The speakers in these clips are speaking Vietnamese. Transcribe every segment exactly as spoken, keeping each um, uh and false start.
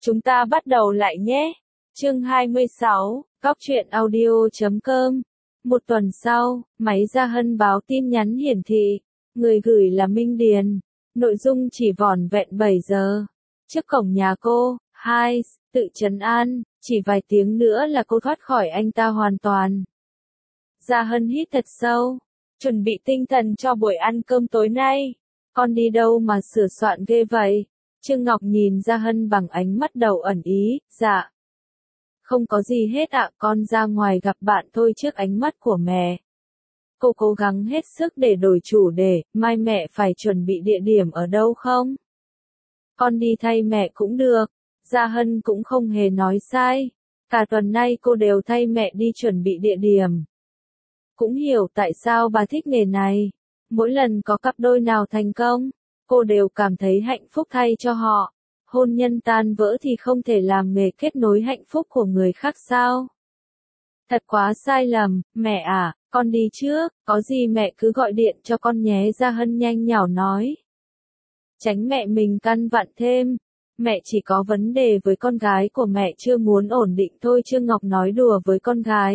Chúng ta bắt đầu lại nhé. Chương hai mươi sáu, Góc truyện audio chấm com. Một tuần sau, máy Gia Hân báo tin nhắn hiển thị. Người gửi là Minh Điền. Nội dung chỉ vỏn vẹn bảy giờ. Trước cổng nhà cô, hai, tự trấn an, chỉ vài tiếng nữa là cô thoát khỏi anh ta hoàn toàn. Gia Hân hít thật sâu, chuẩn bị tinh thần cho buổi ăn cơm tối nay. Con đi đâu mà sửa soạn ghê vậy? Trương Ngọc nhìn Gia Hân bằng ánh mắt đầu ẩn ý, dạ. Không có gì hết ạ, con ra ngoài gặp bạn thôi trước ánh mắt của mẹ. Cô cố gắng hết sức để đổi chủ đề, mai mẹ phải chuẩn bị địa điểm ở đâu không? Con đi thay mẹ cũng được. Gia Hân cũng không hề nói sai. Cả tuần nay cô đều thay mẹ đi chuẩn bị địa điểm. Cũng hiểu tại sao bà thích nghề này. Mỗi lần có cặp đôi nào thành công, cô đều cảm thấy hạnh phúc thay cho họ. Hôn nhân tan vỡ thì không thể làm nghề kết nối hạnh phúc của người khác sao? Thật quá sai lầm, mẹ à, con đi trước, có gì mẹ cứ gọi điện cho con nhé. Gia Hân nhanh nhảu nói. Tránh mẹ mình căn vặn thêm. Mẹ chỉ có vấn đề với con gái của mẹ chưa muốn ổn định thôi. Trương Ngọc nói đùa với con gái.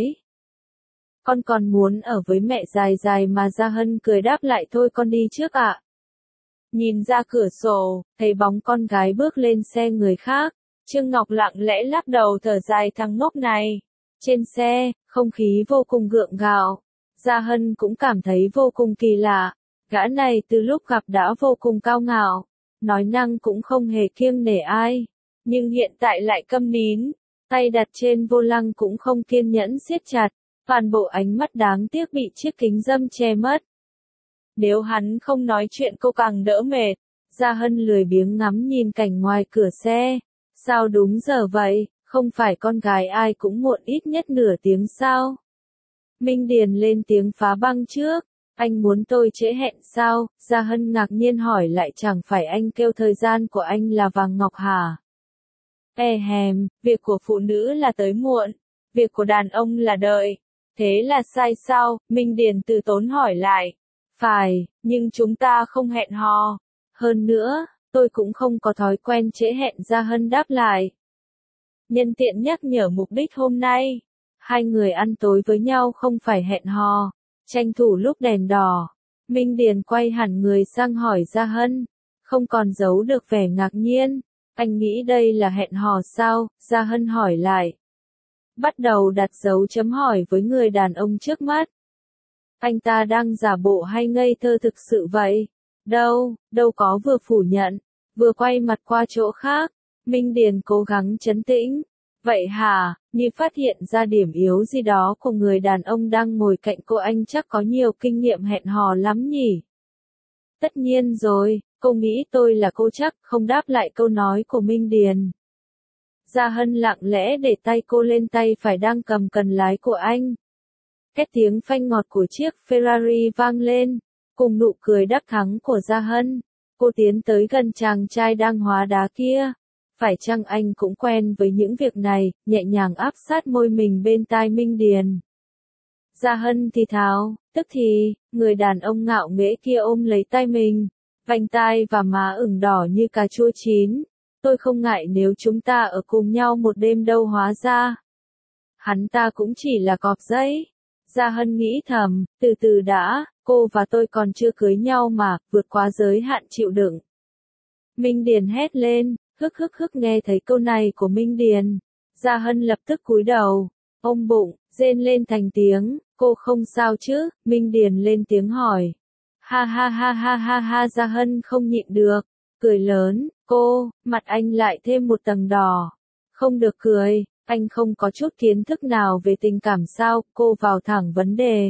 Con còn muốn ở với mẹ dài dài mà. Gia Hân cười đáp lại thôi con đi trước ạ. Nhìn ra cửa sổ, thấy bóng con gái bước lên xe người khác. Trương Ngọc lặng lẽ lắc đầu thở dài thằng ngốc này. Trên xe, không khí vô cùng gượng gạo. Gia Hân cũng cảm thấy vô cùng kỳ lạ. Gã này từ lúc gặp đã vô cùng cao ngạo. Nói năng cũng không hề kiêng nể ai. Nhưng hiện tại lại câm nín. Tay đặt trên vô lăng cũng không kiên nhẫn siết chặt. Toàn bộ ánh mắt đáng tiếc bị chiếc kính râm che mất. Nếu hắn không nói chuyện cô càng đỡ mệt. Gia Hân lười biếng ngắm nhìn cảnh ngoài cửa xe. Sao đúng giờ vậy, không phải con gái ai cũng muộn ít nhất nửa tiếng sao? Minh Điền lên tiếng phá băng trước. Anh muốn tôi trễ hẹn sao? Gia Hân ngạc nhiên hỏi lại, chẳng phải anh kêu thời gian của anh là vàng ngọc hả? E hèm, việc của phụ nữ là tới muộn, việc của đàn ông là đợi. Thế là sai sao? Minh Điền từ tốn hỏi lại. Phải, nhưng chúng ta không hẹn hò. Hơn nữa, tôi cũng không có thói quen trễ hẹn. Gia Hân đáp lại. Nhân tiện nhắc nhở mục đích hôm nay. Hai người ăn tối với nhau không phải hẹn hò. Tranh thủ lúc đèn đỏ. Minh Điền quay hẳn người sang hỏi Gia Hân. Không còn giấu được vẻ ngạc nhiên. Anh nghĩ đây là hẹn hò sao? Gia Hân hỏi lại. Bắt đầu đặt dấu chấm hỏi với người đàn ông trước mắt. Anh ta đang giả bộ hay ngây thơ thực sự vậy? Đâu, đâu có, vừa phủ nhận, vừa quay mặt qua chỗ khác. Minh Điền cố gắng trấn tĩnh. Vậy hả, như phát hiện ra điểm yếu gì đó của người đàn ông đang ngồi cạnh cô. Anh chắc có nhiều kinh nghiệm hẹn hò lắm nhỉ? Tất nhiên rồi, cô nghĩ tôi là cô chắc, không đáp lại câu nói của Minh Điền. Gia Hân lặng lẽ để tay cô lên tay phải đang cầm cần lái của anh. Két tiếng phanh ngọt của chiếc Ferrari vang lên, cùng nụ cười đắc thắng của Gia Hân. Cô tiến tới gần chàng trai đang hóa đá kia. Phải chăng anh cũng quen với những việc này? Nhẹ nhàng áp sát môi mình bên tai Minh Điền. Gia Hân thì thào, tức thì, người đàn ông ngạo nghễ kia ôm lấy tay mình, vành tai và má ửng đỏ như cà chua chín. Tôi không ngại nếu chúng ta ở cùng nhau một đêm đâu. Hóa ra hắn ta cũng chỉ là cọp giấy. Gia Hân nghĩ thầm, từ từ đã, cô và tôi còn chưa cưới nhau mà, vượt quá giới hạn chịu đựng. Minh Điền hét lên, hức hức hức. Nghe thấy câu này của Minh Điền, Gia Hân lập tức cúi đầu, ôm bụng, rên lên thành tiếng. Cô không sao chứ? Minh Điền lên tiếng hỏi. Ha ha ha ha ha ha. Gia Hân không nhịn được, cười lớn. Cô, mặt anh lại thêm một tầng đỏ. Không được cười, anh không có chút kiến thức nào về tình cảm sao? Cô vào thẳng vấn đề.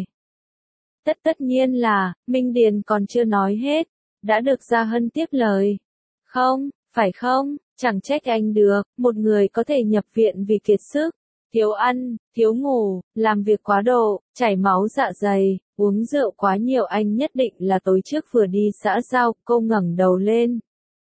Tất tất nhiên là, Minh Điền còn chưa nói hết, đã được Gia Hân tiếp lời. Không, phải không, chẳng trách anh được, một người có thể nhập viện vì kiệt sức, thiếu ăn, thiếu ngủ, làm việc quá độ, chảy máu dạ dày, uống rượu quá nhiều. Anh nhất định là tối trước vừa đi xã giao. Cô ngẩng đầu lên.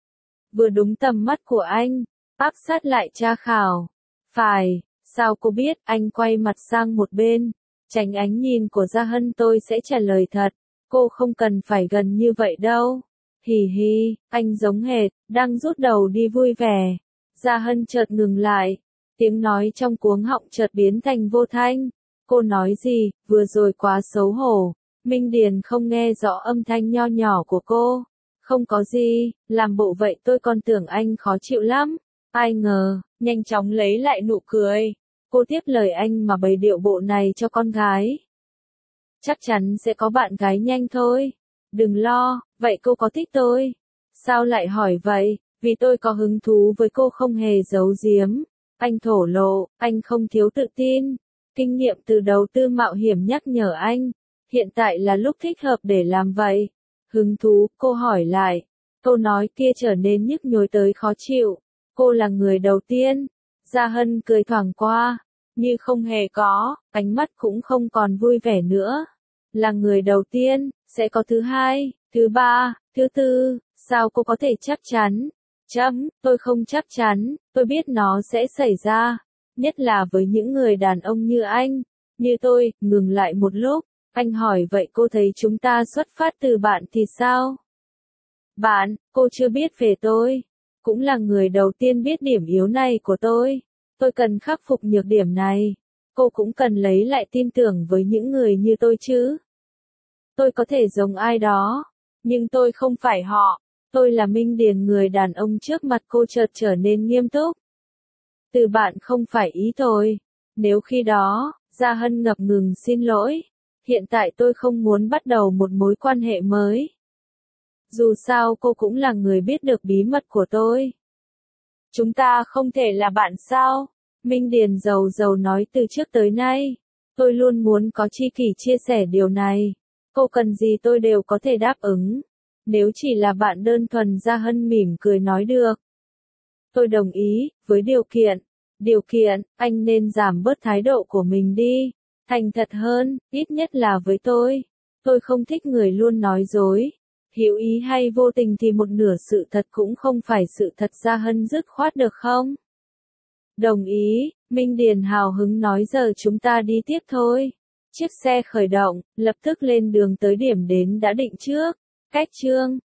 Vừa đúng tầm mắt của anh, áp sát lại tra khảo. Phải, sao cô biết? Anh quay mặt sang một bên, tránh ánh nhìn của Gia Hân. Tôi sẽ trả lời thật, cô không cần phải gần như vậy đâu. Hì hì, anh giống hệt, đang rút đầu đi vui vẻ. Gia Hân chợt ngừng lại, tiếng nói trong cuống họng chợt biến thành vô thanh. Cô nói gì, vừa rồi quá xấu hổ. Minh Điền không nghe rõ âm thanh nho nhỏ của cô. Không có gì, làm bộ vậy tôi còn tưởng anh khó chịu lắm. Ai ngờ, nhanh chóng lấy lại nụ cười. Cô tiếp lời anh mà bày điệu bộ này cho con gái. Chắc chắn sẽ có bạn gái nhanh thôi. Đừng lo, vậy cô có thích tôi? Sao lại hỏi vậy? Vì tôi có hứng thú với cô không hề giấu giếm. Anh thổ lộ, anh không thiếu tự tin. Kinh nghiệm từ đầu tư mạo hiểm nhắc nhở anh. Hiện tại là lúc thích hợp để làm vậy. Hứng thú, cô hỏi lại. Câu nói kia trở nên nhức nhối tới khó chịu. Cô là người đầu tiên. Gia Hân cười thoảng qua. Như không hề có, ánh mắt cũng không còn vui vẻ nữa. Là người đầu tiên, sẽ có thứ hai, thứ ba, thứ tư, sao cô có thể chắc chắn? Chấm, tôi không chắc chắn, tôi biết nó sẽ xảy ra. Nhất là với những người đàn ông như anh, như tôi. Ngừng lại một lúc, anh hỏi vậy cô thấy chúng ta xuất phát từ bạn thì sao? Bạn, cô chưa biết về tôi. Cũng là người đầu tiên biết điểm yếu này của tôi. Tôi cần khắc phục nhược điểm này. Cô cũng cần lấy lại tin tưởng với những người như tôi chứ. Tôi có thể giống ai đó, nhưng tôi không phải họ. Tôi là Minh Điền. Người đàn ông trước mặt cô chợt trở nên nghiêm túc. Từ bạn không phải ý tôi. Nếu khi đó, Gia Hân ngập ngừng xin lỗi. Hiện tại tôi không muốn bắt đầu một mối quan hệ mới. Dù sao cô cũng là người biết được bí mật của tôi. Chúng ta không thể là bạn sao? Minh Điền dầu dầu nói từ trước tới nay. Tôi luôn muốn có tri kỷ chia sẻ điều này. Cô cần gì tôi đều có thể đáp ứng. Nếu chỉ là bạn đơn thuần. Gia Hân mỉm cười nói được. Tôi đồng ý, với điều kiện. Điều kiện, anh nên giảm bớt thái độ của mình đi. Thành thật hơn, ít nhất là với tôi. Tôi không thích người luôn nói dối. Hữu ý hay vô tình thì một nửa sự thật cũng không phải sự thật. Gia Hân dứt khoát được không? Đồng ý, Minh Điền hào hứng nói giờ chúng ta đi tiếp thôi. Chiếc xe khởi động, lập tức lên đường tới điểm đến đã định trước. Cách chương